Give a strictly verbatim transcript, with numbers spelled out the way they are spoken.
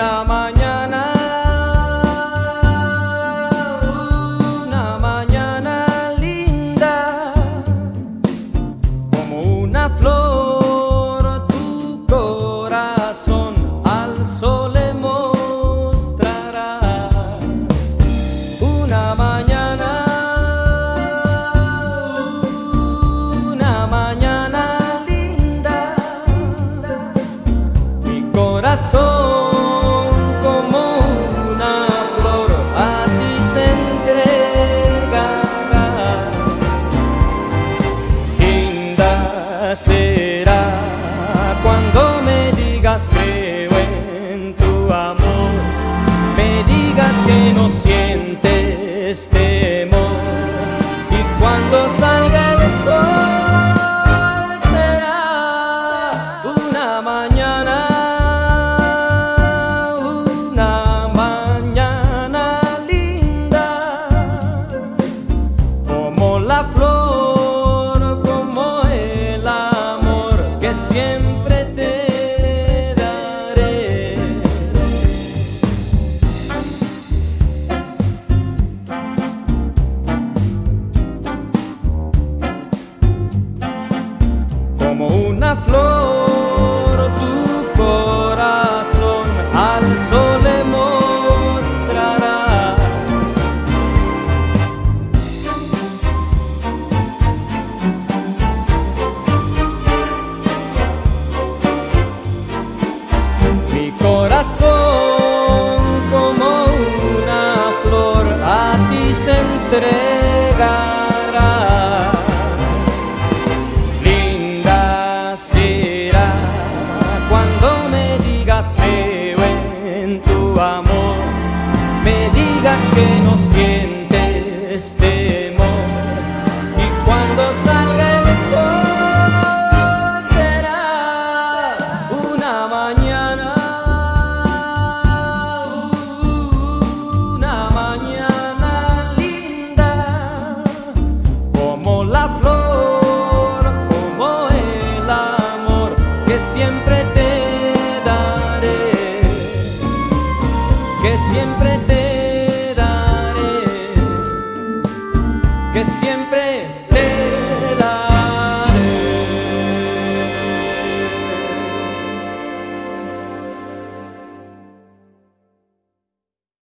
Una mañana, una mañana linda, como una flor, tu corazón al sol le mostrarás. Una mañana, una mañana linda, mi corazón será cuando me digas creo en tu amor, me digas que no sientes temor, y cuando salga el sol será una mañana, una mañana linda, como la flor, siempre te daré. Como una flor, tu corazón al sol le mostrará. Corazón como una flor a ti se entregará. Linda será cuando me digas creo en tu amor, me digas que no sientes temor, y cuando salga el sol será una mañana, la flor, como el amor que siempre